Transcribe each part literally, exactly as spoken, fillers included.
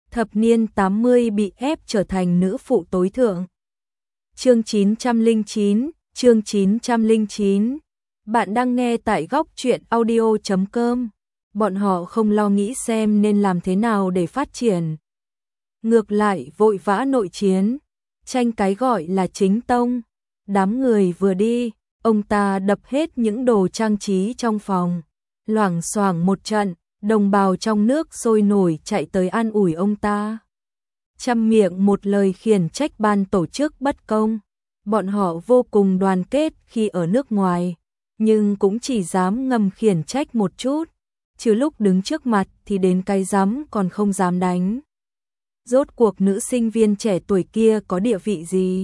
thập niên tám mươi bị ép trở thành nữ phụ tối thượng. Chương chín trăm lẻ chín, chương chín trăm lẻ chín. Bạn đang nghe tại góc truyện audio chấm com. Bọn họ không lo nghĩ xem nên làm thế nào để phát triển. Ngược lại vội vã nội chiến, tranh cái gọi là chính tông. Đám người vừa đi, ông ta đập hết những đồ trang trí trong phòng. Loảng xoảng một trận, đồng bào trong nước sôi nổi chạy tới an ủi ông ta. Trăm miệng một lời khiển trách ban tổ chức bất công. Bọn họ vô cùng đoàn kết khi ở nước ngoài, nhưng cũng chỉ dám ngầm khiển trách một chút, chứ lúc đứng trước mặt thì đến cái rắm còn không dám đánh. Rốt cuộc nữ sinh viên trẻ tuổi kia có địa vị gì?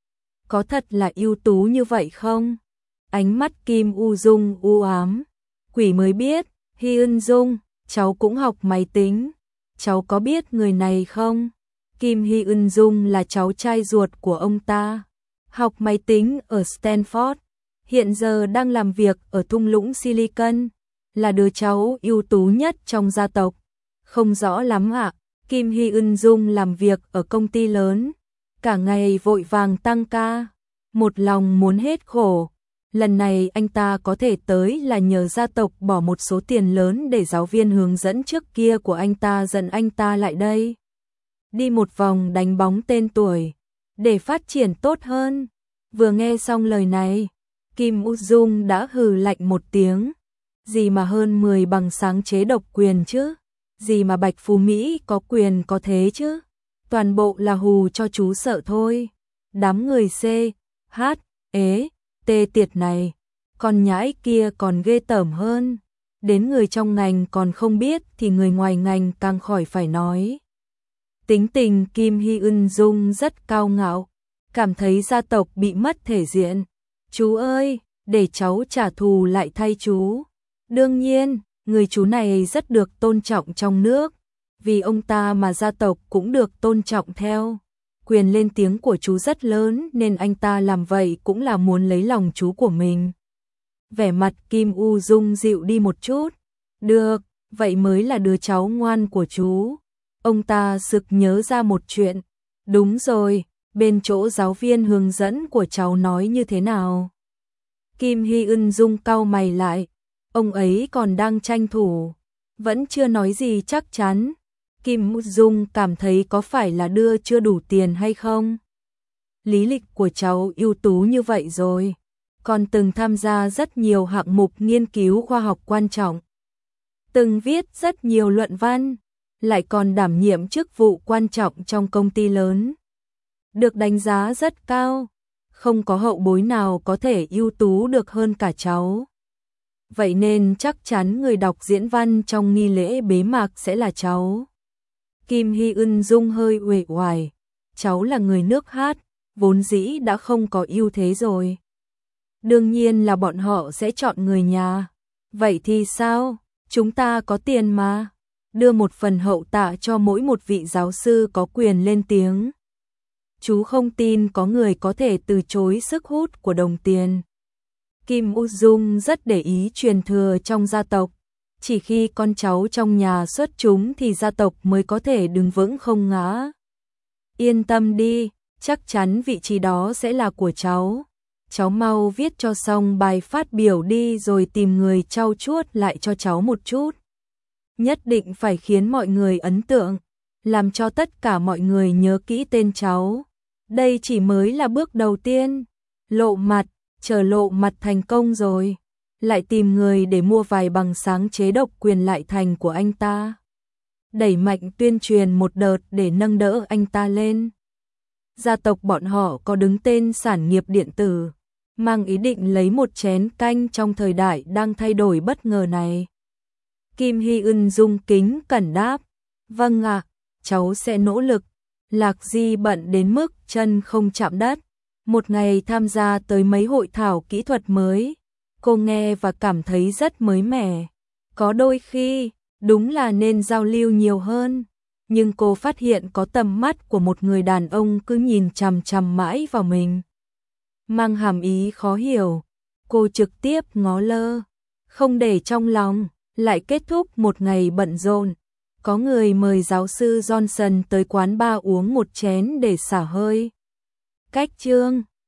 Có thật là ưu tú như vậy không? Ánh mắt Kim U Dung u ám. Quỷ mới biết, Hyun Dung, cháu cũng học máy tính. Cháu có biết người này không? Kim Hyun Dung là cháu trai ruột của ông ta. Học máy tính ở Stanford. Hiện giờ đang làm việc ở thung lũng Silicon. Là đứa cháu ưu tú nhất trong gia tộc. Không rõ lắm ạ. Kim Hyun Dung làm việc ở công ty lớn. Cả ngày vội vàng tăng ca. Một lòng muốn hết khổ. Lần này anh ta có thể tới là nhờ gia tộc bỏ một số tiền lớn để giáo viên hướng dẫn trước kia của anh ta dẫn anh ta lại đây. Đi một vòng đánh bóng tên tuổi, để phát triển tốt hơn. Vừa nghe xong lời này, Kim U Dung đã hừ lạnh một tiếng. Gì mà hơn mười bằng sáng chế độc quyền chứ? Gì mà Bạch Phú Mỹ có quyền có thế chứ? Toàn bộ là hù cho chú sợ thôi. Đám người C, H, ế, tê tiệt này, con nhãi kia còn ghê tởm hơn. Đến người trong ngành còn không biết thì người ngoài ngành càng khỏi phải nói. Tính tình Kim Hyun Dung rất cao ngạo, cảm thấy gia tộc bị mất thể diện. Chú ơi, để cháu trả thù lại thay chú. Đương nhiên, người chú này rất được tôn trọng trong nước, vì ông ta mà gia tộc cũng được tôn trọng theo. Quyền lên tiếng của chú rất lớn nên anh ta làm vậy cũng là muốn lấy lòng chú của mình. Vẻ mặt Kim U Dung dịu đi một chút. Được, vậy mới là đứa cháu ngoan của chú. Ông ta sực nhớ ra một chuyện. Đúng rồi, bên chỗ giáo viên hướng dẫn của cháu nói như thế nào? Kim Hyun Dung cau mày lại. Ông ấy còn đang tranh thủ, vẫn chưa nói gì chắc chắn. Kim U Dung cảm thấy có phải là đưa chưa đủ tiền hay không? Lý lịch của cháu ưu tú như vậy rồi, còn từng tham gia rất nhiều hạng mục nghiên cứu khoa học quan trọng, từng viết rất nhiều luận văn, lại còn đảm nhiệm chức vụ quan trọng trong công ty lớn, được đánh giá rất cao, không có hậu bối nào có thể ưu tú được hơn cả cháu. Vậy nên chắc chắn người đọc diễn văn trong nghi lễ bế mạc sẽ là cháu. Kim Hyun Dung hơi uể oải, cháu là người nước hát, vốn dĩ đã không có ưu thế rồi. Đương nhiên là bọn họ sẽ chọn người nhà. Vậy thì sao? Chúng ta có tiền mà. Đưa một phần hậu tạ cho mỗi một vị giáo sư có quyền lên tiếng. Chú không tin có người có thể từ chối sức hút của đồng tiền. Kim U Dung rất để ý truyền thừa trong gia tộc. Chỉ khi con cháu trong nhà xuất chúng thì gia tộc mới có thể đứng vững không ngã. Yên tâm đi, chắc chắn vị trí đó sẽ là của cháu. Cháu mau viết cho xong bài phát biểu đi rồi tìm người trau chuốt lại cho cháu một chút. Nhất định phải khiến mọi người ấn tượng, làm cho tất cả mọi người nhớ kỹ tên cháu. Đây chỉ mới là bước đầu tiên. Lộ mặt, chờ lộ mặt thành công rồi, lại tìm người để mua vài bằng sáng chế độc quyền lại thành của anh ta. Đẩy mạnh tuyên truyền một đợt để nâng đỡ anh ta lên. Gia tộc bọn họ có đứng tên sản nghiệp điện tử, mang ý định lấy một chén canh trong thời đại đang thay đổi bất ngờ này. Kim Hyun Dung kính cẩn đáp. Vâng ạ, cháu sẽ nỗ lực. Lạc Di bận đến mức chân không chạm đất. Một ngày tham gia tới mấy hội thảo kỹ thuật mới, cô nghe và cảm thấy rất mới mẻ. Có đôi khi, đúng là nên giao lưu nhiều hơn. Nhưng cô phát hiện có tầm mắt của một người đàn ông cứ nhìn chằm chằm mãi vào mình. Mang hàm ý khó hiểu, cô trực tiếp ngó lơ, không để trong lòng, lại kết thúc một ngày bận rộn. có người mời giáo sư Johnson tới quán bar uống một chén để xả hơi. Cách chương